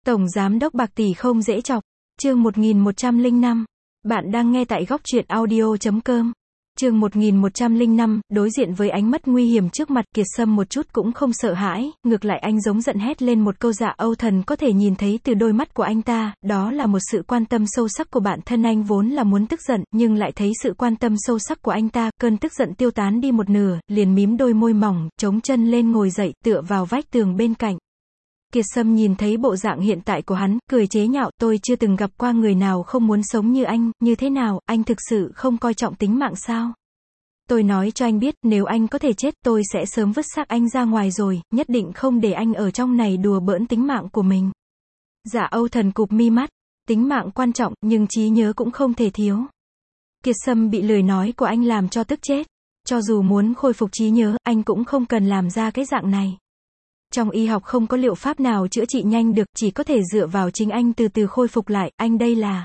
Tổng Giám đốc bạc tỷ không dễ chọc. Chương 1105. Bạn đang nghe tại góc truyện audio.com. Chương 1105, đối diện với ánh mắt nguy hiểm trước mặt, Kiệt Sâm một chút cũng không sợ hãi, ngược lại anh giống giận hét lên một câu. Dạ Âu Thần có thể nhìn thấy từ đôi mắt của anh ta, đó là một sự quan tâm sâu sắc của bản thân. Anh vốn là muốn tức giận, nhưng lại thấy sự quan tâm sâu sắc của anh ta, cơn tức giận tiêu tán đi một nửa, liền mím đôi môi mỏng, chống chân lên ngồi dậy, tựa vào vách tường bên cạnh. Kiệt Sâm nhìn thấy bộ dạng hiện tại của hắn, cười chế nhạo, tôi chưa từng gặp qua người nào không muốn sống như anh, như thế nào, anh thực sự không coi trọng tính mạng sao? Tôi nói cho anh biết, nếu anh có thể chết, tôi sẽ sớm vứt xác anh ra ngoài rồi, nhất định không để anh ở trong này đùa bỡn tính mạng của mình. Dạ Âu Thần cụp mi mắt, tính mạng quan trọng, nhưng trí nhớ cũng không thể thiếu. Kiệt Sâm bị lời nói của anh làm cho tức chết. Cho dù muốn khôi phục trí nhớ, anh cũng không cần làm ra cái dạng này. Trong y học không có liệu pháp nào chữa trị nhanh được, chỉ có thể dựa vào chính anh từ từ khôi phục lại, anh đây là...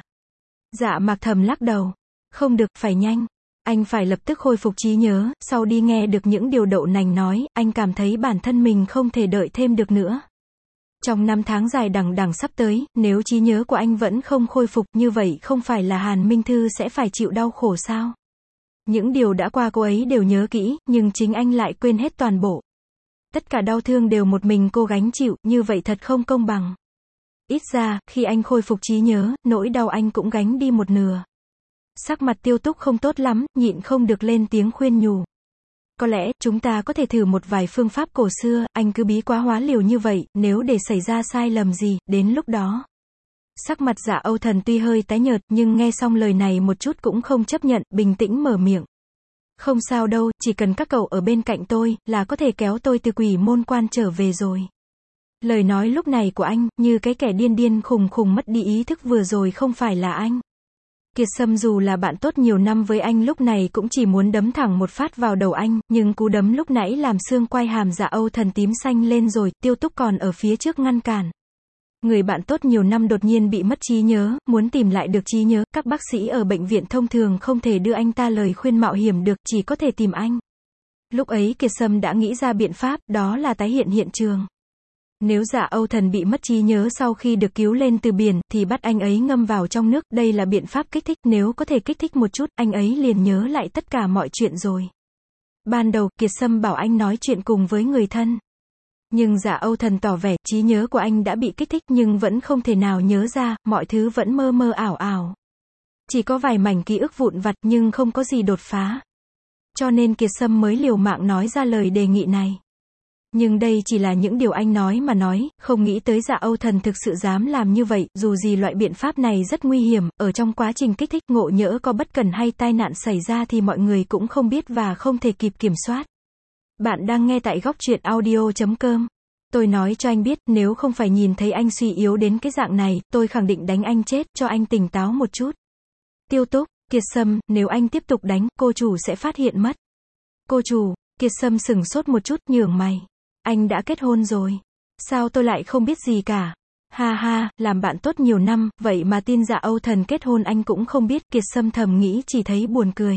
Dạ Mạc Thầm lắc đầu. Không được, phải nhanh. Anh phải lập tức khôi phục trí nhớ, sau đi nghe được những điều Đậu Nành nói, anh cảm thấy bản thân mình không thể đợi thêm được nữa. Trong 5 tháng dài đằng đằng sắp tới, nếu trí nhớ của anh vẫn không khôi phục, như vậy không phải là Hàn Minh Thư sẽ phải chịu đau khổ sao? Những điều đã qua cô ấy đều nhớ kỹ, nhưng chính anh lại quên hết toàn bộ. Tất cả đau thương đều một mình cô gánh chịu, như vậy thật không công bằng. Ít ra, khi anh khôi phục trí nhớ, nỗi đau anh cũng gánh đi một nửa. Sắc mặt Tiêu Túc không tốt lắm, nhịn không được lên tiếng khuyên nhủ. Có lẽ, chúng ta có thể thử một vài phương pháp cổ xưa, anh cứ bí quá hóa liều như vậy, nếu để xảy ra sai lầm gì, đến lúc đó. Sắc mặt Dạ Âu Thần tuy hơi tái nhợt, nhưng nghe xong lời này một chút cũng không chấp nhận, bình tĩnh mở miệng. Không sao đâu, chỉ cần các cậu ở bên cạnh tôi, là có thể kéo tôi từ quỷ môn quan trở về rồi. Lời nói lúc này của anh, như cái kẻ điên điên khùng khùng mất đi ý thức vừa rồi không phải là anh. Kiệt Sâm dù là bạn tốt nhiều năm với anh lúc này cũng chỉ muốn đấm thẳng một phát vào đầu anh, nhưng cú đấm lúc nãy làm xương quai hàm Dạ Âu Thần tím xanh lên rồi, Tiêu Túc còn ở phía trước ngăn cản. Người bạn tốt nhiều năm đột nhiên bị mất trí nhớ, muốn tìm lại được trí nhớ, các bác sĩ ở bệnh viện thông thường không thể đưa anh ta lời khuyên mạo hiểm được, chỉ có thể tìm anh. Lúc ấy Kiệt Sâm đã nghĩ ra biện pháp, đó là tái hiện hiện trường. Nếu Dạ Âu Thần bị mất trí nhớ sau khi được cứu lên từ biển, thì bắt anh ấy ngâm vào trong nước, đây là biện pháp kích thích, nếu có thể kích thích một chút, anh ấy liền nhớ lại tất cả mọi chuyện rồi. Ban đầu, Kiệt Sâm bảo anh nói chuyện cùng với người thân. Nhưng Dạ Âu Thần tỏ vẻ, trí nhớ của anh đã bị kích thích nhưng vẫn không thể nào nhớ ra, mọi thứ vẫn mơ mơ ảo ảo. Chỉ có vài mảnh ký ức vụn vặt nhưng không có gì đột phá. Cho nên Kiệt Sâm mới liều mạng nói ra lời đề nghị này. Nhưng đây chỉ là những điều anh nói mà nói, không nghĩ tới Dạ Âu Thần thực sự dám làm như vậy, dù gì loại biện pháp này rất nguy hiểm, ở trong quá trình kích thích ngộ nhỡ có bất cẩn hay tai nạn xảy ra thì mọi người cũng không biết và không thể kịp kiểm soát. Bạn đang nghe tại góc truyện audio.com. Tôi nói cho anh biết, nếu không phải nhìn thấy anh suy yếu đến cái dạng này, tôi khẳng định đánh anh chết, cho anh tỉnh táo một chút. Tiêu Túc, Kiệt Sâm, nếu anh tiếp tục đánh, cô chủ sẽ phát hiện mất. Cô chủ, Kiệt Sâm sửng sốt một chút, nhướng mày. Anh đã kết hôn rồi. Sao tôi lại không biết gì cả? Ha ha, làm bạn tốt nhiều năm, vậy mà tin Dạ Âu Thần kết hôn anh cũng không biết, Kiệt Sâm thầm nghĩ chỉ thấy buồn cười.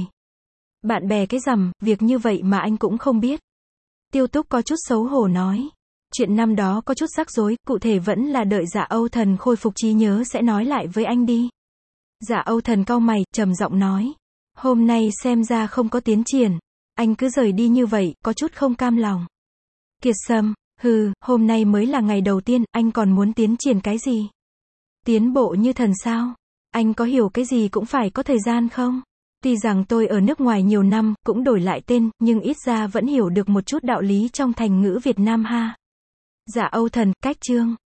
Bạn bè cái rằm, việc như vậy mà anh cũng không biết. Tiêu Túc có chút xấu hổ nói. Chuyện năm đó có chút rắc rối, cụ thể vẫn là đợi Dạ Âu Thần khôi phục trí nhớ sẽ nói lại với anh đi. Dạ Âu Thần cau mày, trầm giọng nói. Hôm nay xem ra không có tiến triển. Anh cứ rời đi như vậy, có chút không cam lòng. Kiệt Sâm, hôm nay mới là ngày đầu tiên, anh còn muốn tiến triển cái gì? Tiến bộ như thần sao? Anh có hiểu cái gì cũng phải có thời gian không? Tuy rằng tôi ở nước ngoài nhiều năm, cũng đổi lại tên, nhưng ít ra vẫn hiểu được một chút đạo lý trong thành ngữ Việt Nam ha. Dạ Âu Thần, cách chương.